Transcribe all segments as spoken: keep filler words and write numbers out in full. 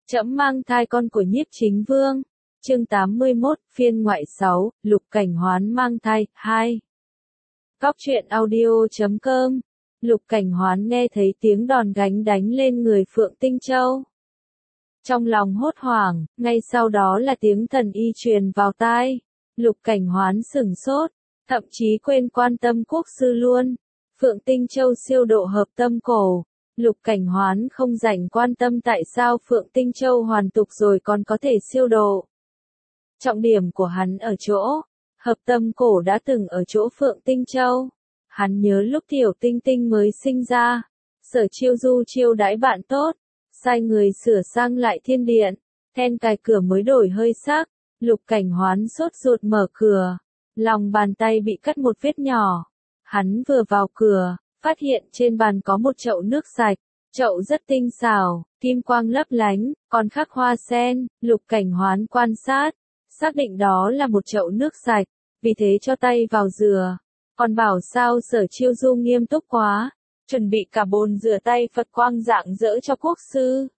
Trẫm mang thai con của Nhiếp Chính Vương. Chương tám mươi mốt, phiên ngoại sáu, Lục Cảnh Hoán mang thai, hai. Cóc truyện audio chấm com. Lục Cảnh Hoán nghe thấy tiếng đòn gánh đánh lên người Phượng Tinh Châu. Trong lòng hốt hoảng, ngay sau đó là tiếng thần y truyền vào tai. Lục Cảnh Hoán sửng sốt, thậm chí quên quan tâm quốc sư luôn. Phượng Tinh Châu siêu độ hợp tâm cổ. Lục Cảnh Hoán không rảnh quan tâm tại sao Phượng Tinh Châu hoàn tục rồi còn có thể siêu độ. Trọng điểm của hắn ở chỗ, hợp tâm cổ đã từng ở chỗ Phượng Tinh Châu. Hắn nhớ lúc Tiểu Tinh Tinh mới sinh ra, Sở Chiêu Du chiêu đãi bạn tốt, sai người sửa sang lại thiên điện, then cài cửa mới đổi hơi sắc. Lục Cảnh Hoán sốt ruột mở cửa, lòng bàn tay bị cắt một vết nhỏ. Hắn vừa vào cửa, phát hiện trên bàn có một chậu nước sạch, chậu rất tinh xảo, kim quang lấp lánh, còn khắc hoa sen. Lục Cảnh Hoán quan sát, xác định đó là một chậu nước sạch, vì thế cho tay vào rửa. Còn bảo sao Sở Chiêu Du nghiêm túc quá, chuẩn bị cả bồn rửa tay Phật quang rạng rỡ cho quốc sư.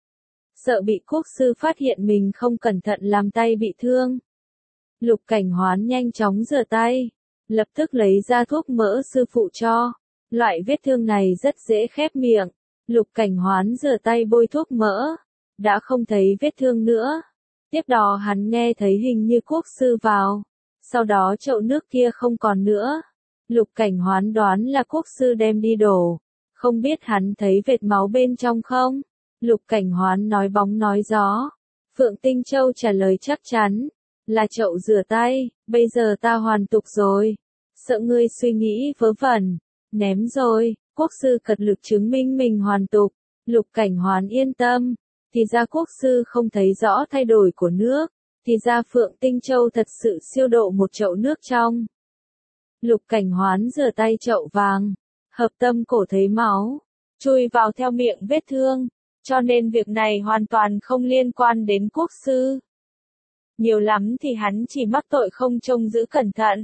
Sợ bị quốc sư phát hiện mình không cẩn thận làm tay bị thương. Lục Cảnh Hoán nhanh chóng rửa tay, lập tức lấy ra thuốc mỡ sư phụ cho. Loại vết thương này rất dễ khép miệng. Lục Cảnh Hoán rửa tay bôi thuốc mỡ, đã không thấy vết thương nữa. Tiếp đó hắn nghe thấy hình như quốc sư vào, sau đó chậu nước kia không còn nữa. Lục Cảnh Hoán đoán là quốc sư đem đi đổ, không biết hắn thấy vệt máu bên trong không? Lục Cảnh Hoán nói bóng nói gió. Phượng Tinh Châu trả lời chắc chắn, là chậu rửa tay, bây giờ ta hoàn tục rồi. Sợ ngươi suy nghĩ vớ vẩn, ném rồi. Quốc sư cật lực chứng minh mình hoàn tục. Lục Cảnh Hoán yên tâm, thì ra quốc sư không thấy rõ thay đổi của nước, thì ra Phượng Tinh Châu thật sự siêu độ một chậu nước trong. Lục Cảnh Hoán rửa tay chậu vàng, hợp tâm cổ thấy máu chui vào theo miệng vết thương, cho nên việc này hoàn toàn không liên quan đến quốc sư. Nhiều lắm thì hắn chỉ mắc tội không trông giữ cẩn thận.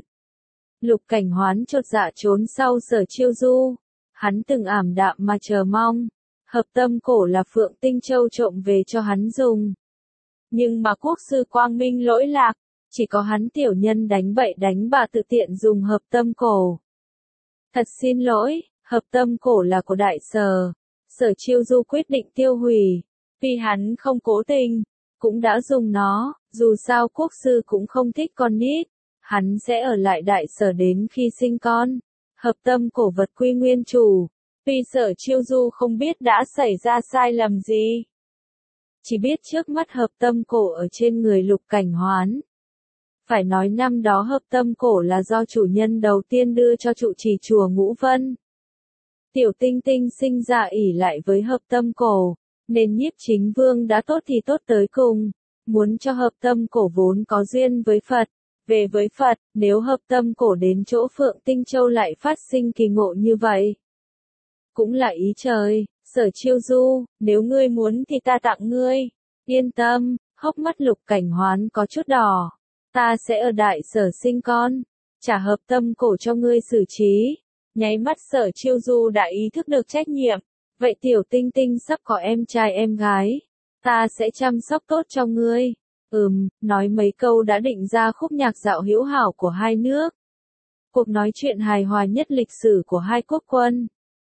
Lục Cảnh Hoán chột dạ trốn sau Sở Chiêu Du. Hắn từng ảm đạm mà chờ mong, hợp tâm cổ là Phượng Tinh Châu trộm về cho hắn dùng. Nhưng mà quốc sư quang minh lỗi lạc, chỉ có hắn tiểu nhân đánh bậy đánh bạ tự tiện dùng hợp tâm cổ. Thật xin lỗi, hợp tâm cổ là của đại sở. Sở Chiêu Du quyết định tiêu hủy, vì hắn không cố tình, cũng đã dùng nó. Dù sao quốc sư cũng không thích con nít, hắn sẽ ở lại đại sở đến khi sinh con. Hợp tâm cổ vật quy nguyên chủ, vì Sở Chiêu Du không biết đã xảy ra sai lầm gì. Chỉ biết trước mắt hợp tâm cổ ở trên người Lục Cảnh Hoán. Phải nói năm đó hợp tâm cổ là do chủ nhân đầu tiên đưa cho trụ trì chùa Ngũ Vân. Tiểu Tinh Tinh sinh ra ỷ lại với hợp tâm cổ, nên Nhiếp Chính Vương đã tốt thì tốt tới cùng, muốn cho hợp tâm cổ vốn có duyên với Phật. Về với Phật, nếu hợp tâm cổ đến chỗ Phượng Tinh Châu lại phát sinh kỳ ngộ như vậy, cũng là ý trời. Sở Chiêu Du, nếu ngươi muốn thì ta tặng ngươi. Yên tâm, hốc mắt Lục Cảnh Hoán có chút đỏ. Ta sẽ ở đại sở sinh con, trả hợp tâm cổ cho ngươi xử trí. Nháy mắt Sở Chiêu Du đã ý thức được trách nhiệm. Vậy Tiểu Tinh Tinh sắp có em trai em gái, ta sẽ chăm sóc tốt cho ngươi. Ừm, nói mấy câu đã định ra khúc nhạc dạo hữu hảo của hai nước. Cuộc nói chuyện hài hòa nhất lịch sử của hai quốc quân.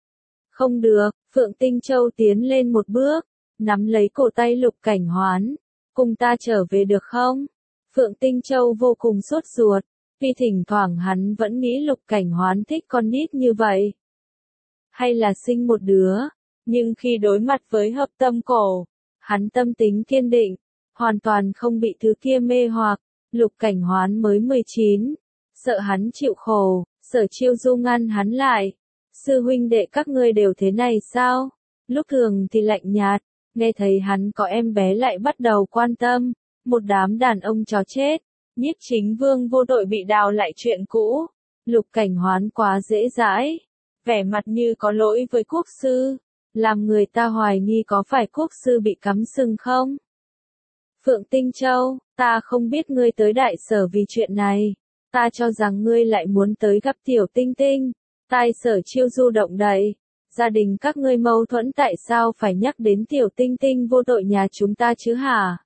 Không được, Phượng Tinh Châu tiến lên một bước, nắm lấy cổ tay Lục Cảnh Hoán. Cùng ta trở về được không? Phượng Tinh Châu vô cùng sốt ruột, vì thỉnh thoảng hắn vẫn nghĩ Lục Cảnh Hoán thích con nít như vậy. Hay là sinh một đứa, nhưng khi đối mặt với hợp tâm cổ, hắn tâm tính kiên định, hoàn toàn không bị thứ kia mê hoặc. Lục Cảnh Hoán mới mười chín, sợ hắn chịu khổ, Sở Chiêu Du ngăn hắn lại. Sư huynh đệ các ngươi đều thế này sao? Lúc thường thì lạnh nhạt, nghe thấy hắn có em bé lại bắt đầu quan tâm. Một đám đàn ông chó chết, Nhiếp Chính Vương vô tội bị đào lại chuyện cũ. Lục Cảnh Hoán quá dễ dãi, vẻ mặt như có lỗi với quốc sư, làm người ta hoài nghi có phải quốc sư bị cắm sừng không? Phượng Tinh Châu, ta không biết ngươi tới đại sở vì chuyện này, ta cho rằng ngươi lại muốn tới gặp Tiểu Tinh Tinh. Tai Sở Chiêu Du động đậy, Gia đình các ngươi mâu thuẫn tại sao phải nhắc đến tiểu tinh tinh vô tội nhà chúng ta chứ hả?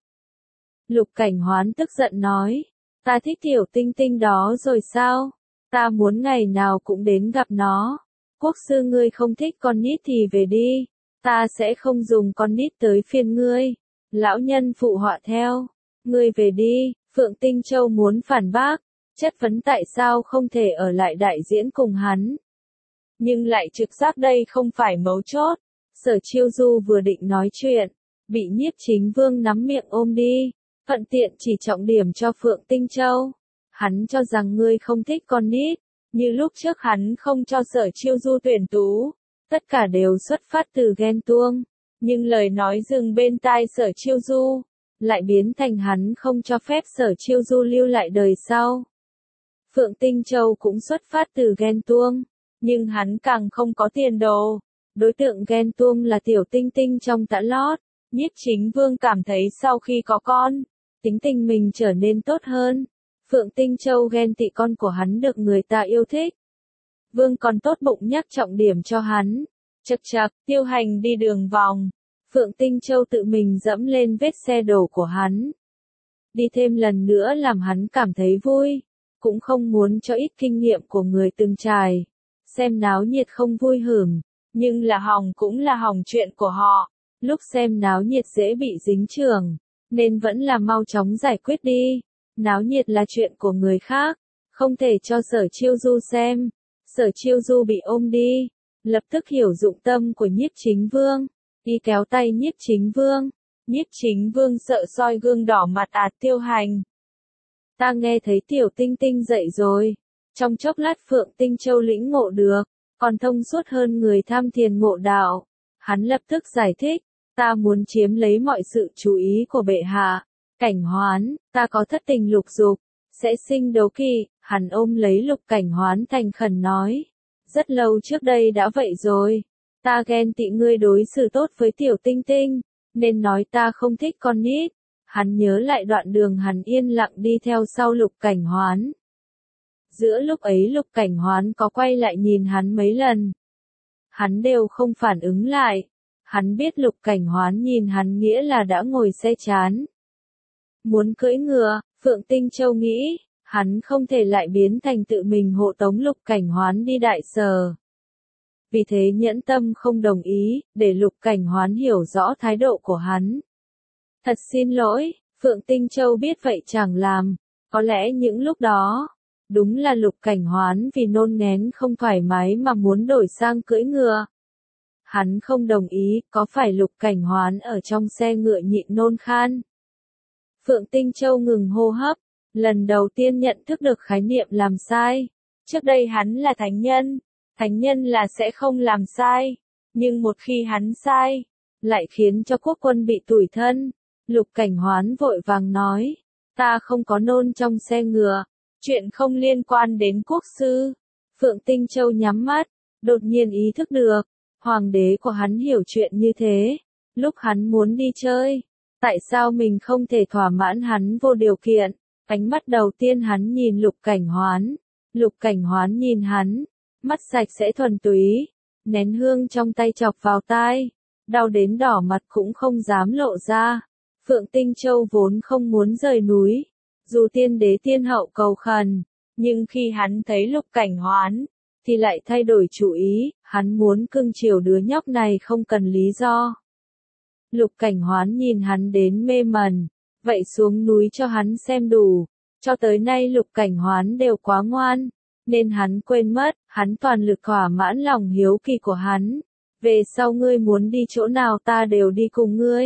Lục Cảnh Hoán tức giận nói. Ta thích tiểu tinh tinh đó rồi sao? Ta muốn ngày nào cũng đến gặp nó. Quốc sư ngươi không thích con nít thì về đi. Ta sẽ không dùng con nít tới phiền ngươi. Lão nhân phụ họa theo. Ngươi về đi. Phượng Tinh Châu muốn phản bác. Chất vấn tại sao không thể ở lại đại diễn cùng hắn. Nhưng lại trực giác đây không phải mấu chốt. Sở Chiêu Du vừa định nói chuyện. Bị Nhiếp Chính Vương nắm miệng ôm đi. Thuận tiện chỉ trọng điểm cho Phượng Tinh Châu. Hắn cho rằng ngươi không thích con nít. Như lúc trước hắn không cho Sở Chiêu Du tuyển tú. Tất cả đều xuất phát từ ghen tuông. Nhưng lời nói dừng bên tai Sở Chiêu Du. Lại biến thành hắn không cho phép Sở Chiêu Du lưu lại đời sau. Phượng Tinh Châu cũng xuất phát từ ghen tuông. Nhưng hắn càng không có tiền đồ. Đối tượng ghen tuông là tiểu tinh tinh trong tã lót. Nhiếp Chính Vương cảm thấy sau khi có con, tính tình mình trở nên tốt hơn. Phượng Tinh Châu ghen tị con của hắn được người ta yêu thích. Vương còn tốt bụng nhắc trọng điểm cho hắn. Chật chật, Tiêu Hành đi đường vòng. Phượng Tinh Châu tự mình dẫm lên vết xe đổ của hắn. Đi thêm lần nữa làm hắn cảm thấy vui. Cũng không muốn cho ít kinh nghiệm của người từng trải. Xem náo nhiệt không vui hửng. Nhưng là hỏng cũng là hỏng chuyện của họ. Lúc xem náo nhiệt dễ bị dính chưởng. Nên vẫn là mau chóng giải quyết đi. Náo nhiệt là chuyện của người khác. Không thể cho Sở Chiêu Du xem. Sở Chiêu Du bị ôm đi. Lập tức hiểu dụng tâm của Nhiếp Chính Vương. Đi kéo tay Nhiếp Chính Vương. Nhiếp Chính Vương sợ soi gương đỏ mặt ạt Tiêu Hành. Ta nghe thấy tiểu tinh tinh dậy rồi. Trong chốc lát Phượng Tinh Châu lĩnh ngộ được. Còn thông suốt hơn người tham thiền ngộ đạo. Hắn lập tức giải thích. Ta muốn chiếm lấy mọi sự chú ý của bệ hạ. Cảnh Hoán, ta có thất tình lục dục. Sẽ sinh đấu kỵ. Hắn ôm lấy Lục Cảnh Hoán thành khẩn nói. Rất lâu trước đây đã vậy rồi. Ta ghen tị ngươi đối xử tốt với tiểu tinh tinh. Nên nói ta không thích con nít. Hắn nhớ lại đoạn đường hắn yên lặng đi theo sau Lục Cảnh Hoán. Giữa lúc ấy Lục Cảnh Hoán có quay lại nhìn hắn mấy lần. Hắn đều không phản ứng lại. Hắn biết Lục Cảnh Hoán nhìn hắn nghĩa là đã ngồi xe chán. Muốn cưỡi ngựa, Phượng Tinh Châu nghĩ, hắn không thể lại biến thành tự mình hộ tống Lục Cảnh Hoán đi đại sở. Vì thế nhẫn tâm không đồng ý, để Lục Cảnh Hoán hiểu rõ thái độ của hắn. Thật xin lỗi, Phượng Tinh Châu biết vậy chẳng làm. Có lẽ những lúc đó, đúng là Lục Cảnh Hoán vì nôn nén không thoải mái mà muốn đổi sang cưỡi ngựa. Hắn không đồng ý, có phải Lục Cảnh Hoán ở trong xe ngựa nhịn nôn khan? Phượng Tinh Châu ngừng hô hấp, lần đầu tiên nhận thức được khái niệm làm sai. Trước đây hắn là thánh nhân, thánh nhân là sẽ không làm sai. Nhưng một khi hắn sai, lại khiến cho quốc quân bị tủi thân. Lục Cảnh Hoán vội vàng nói, ta không có nôn trong xe ngựa, chuyện không liên quan đến quốc sư. Phượng Tinh Châu nhắm mắt, đột nhiên ý thức được, hoàng đế của hắn hiểu chuyện như thế. Lúc hắn muốn đi chơi, tại sao mình không thể thỏa mãn hắn vô điều kiện? Ánh mắt đầu tiên hắn nhìn Lục Cảnh Hoán. Lục Cảnh Hoán nhìn hắn, mắt sạch sẽ thuần túy, nén hương trong tay chọc vào tai, đau đến đỏ mặt cũng không dám lộ ra. Phượng Tinh Châu vốn không muốn rời núi, dù tiên đế tiên hậu cầu khẩn, nhưng khi hắn thấy Lục Cảnh Hoán, thì lại thay đổi chủ ý, hắn muốn cưng chiều đứa nhóc này không cần lý do. Lục Cảnh Hoán nhìn hắn đến mê mẩn, vậy xuống núi cho hắn xem đủ. Cho tới nay Lục Cảnh Hoán đều quá ngoan, nên hắn quên mất, hắn toàn lực thỏa mãn lòng hiếu kỳ của hắn. Về sau ngươi muốn đi chỗ nào ta đều đi cùng ngươi.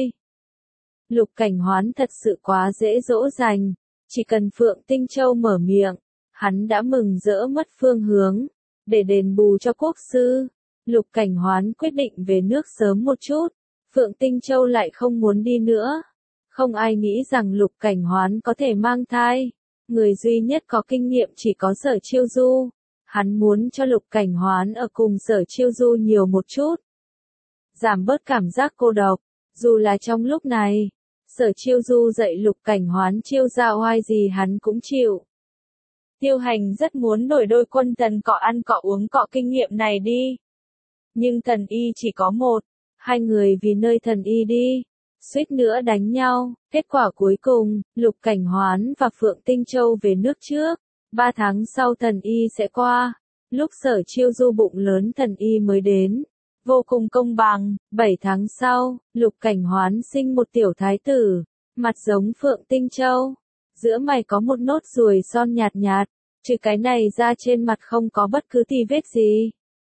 Lục Cảnh Hoán thật sự quá dễ dỗ dành, chỉ cần Phượng Tinh Châu mở miệng, hắn đã mừng rỡ mất phương hướng. Để đền bù cho quốc sư, Lục Cảnh Hoán quyết định về nước sớm một chút. Phượng Tinh Châu lại không muốn đi nữa. Không ai nghĩ rằng Lục Cảnh Hoán có thể mang thai. Người duy nhất có kinh nghiệm chỉ có Sở Chiêu Du. Hắn muốn cho Lục Cảnh Hoán ở cùng Sở Chiêu Du nhiều một chút. Giảm bớt cảm giác cô độc. Dù là trong lúc này, Sở Chiêu Du dạy Lục Cảnh Hoán chiêu ra oai gì hắn cũng chịu. Tiêu Hành rất muốn đổi đôi quân thần cọ ăn cọ uống cọ kinh nghiệm này đi. Nhưng thần y chỉ có một, hai người vì nơi thần y đi, suýt nữa đánh nhau, kết quả cuối cùng, Lục Cảnh Hoán và Phượng Tinh Châu về nước trước, ba tháng sau thần y sẽ qua, lúc Sở Chiêu Du bụng lớn thần y mới đến. Vô cùng công bằng, bảy tháng sau, Lục Cảnh Hoán sinh một tiểu thái tử, mặt giống Phượng Tinh Châu, giữa mày có một nốt ruồi son nhạt nhạt, trừ cái này ra trên mặt không có bất cứ tì vết gì.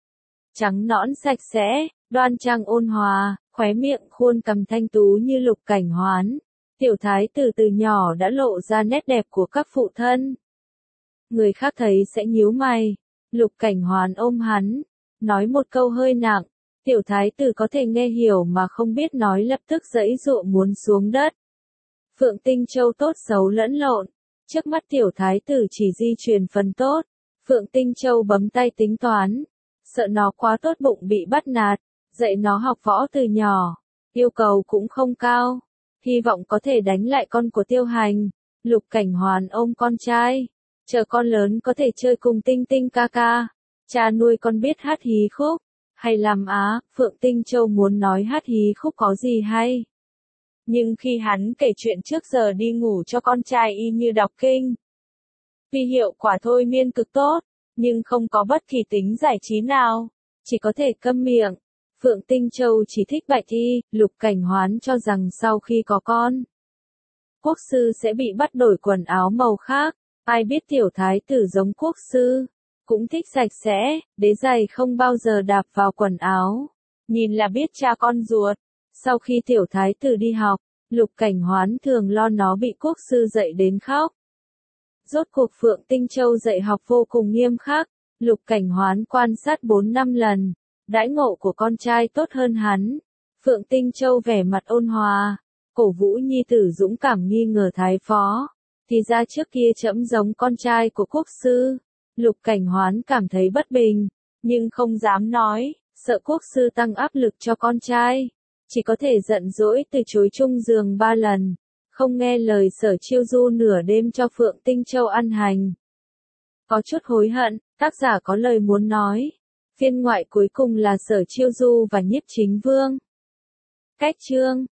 Trắng nõn sạch sẽ, đoan trang ôn hòa, khóe miệng khuôn cằm thanh tú như Lục Cảnh Hoán. Tiểu thái tử từ nhỏ đã lộ ra nét đẹp của các phụ thân. Người khác thấy sẽ nhíu mày. Lục Cảnh Hoán ôm hắn, nói một câu hơi nặng. Tiểu thái tử có thể nghe hiểu mà không biết nói, lập tức giãy giụa muốn xuống đất. Phượng Tinh Châu tốt xấu lẫn lộn. Trước mắt tiểu thái tử chỉ di truyền phần tốt. Phượng Tinh Châu bấm tay tính toán. Sợ nó quá tốt bụng bị bắt nạt. Dạy nó học võ từ nhỏ. Yêu cầu cũng không cao. Hy vọng có thể đánh lại con của Tiêu Hành. Lục Cảnh Hoán ôm con trai. Chờ con lớn có thể chơi cùng Tinh Tinh ca ca. Cha nuôi con biết hát hí khúc. Hay làm á, Phượng Tinh Châu muốn nói hát hí khúc có gì hay. Nhưng khi hắn kể chuyện trước giờ đi ngủ cho con trai y như đọc kinh. Vì hiệu quả thôi miên cực tốt, nhưng không có bất kỳ tính giải trí nào, chỉ có thể câm miệng. Phượng Tinh Châu chỉ thích bạch y, Lục Cảnh Hoán cho rằng sau khi có con, quốc sư sẽ bị bắt đổi quần áo màu khác, ai biết tiểu thái tử giống quốc sư. Cũng thích sạch sẽ, đế giày không bao giờ đạp vào quần áo. Nhìn là biết cha con ruột. Sau khi tiểu thái tử đi học, Lục Cảnh Hoán thường lo nó bị quốc sư dạy đến khóc. Rốt cuộc Phượng Tinh Châu dạy học vô cùng nghiêm khắc. Lục Cảnh Hoán quan sát bốn năm lần. Đãi ngộ của con trai tốt hơn hắn. Phượng Tinh Châu vẻ mặt ôn hòa. Cổ vũ nhi tử dũng cảm nghi ngờ thái phó. Thì ra trước kia trẫm giống con trai của quốc sư. Lục Cảnh Hoán cảm thấy bất bình, nhưng không dám nói, sợ quốc sư tăng áp lực cho con trai. Chỉ có thể giận dỗi từ chối chung giường ba lần, không nghe lời Sở Chiêu Du nửa đêm cho Phượng Tinh Châu ăn hành. Có chút hối hận, tác giả có lời muốn nói. Phiên ngoại cuối cùng là Sở Chiêu Du và Nhiếp Chính Vương. Cách chương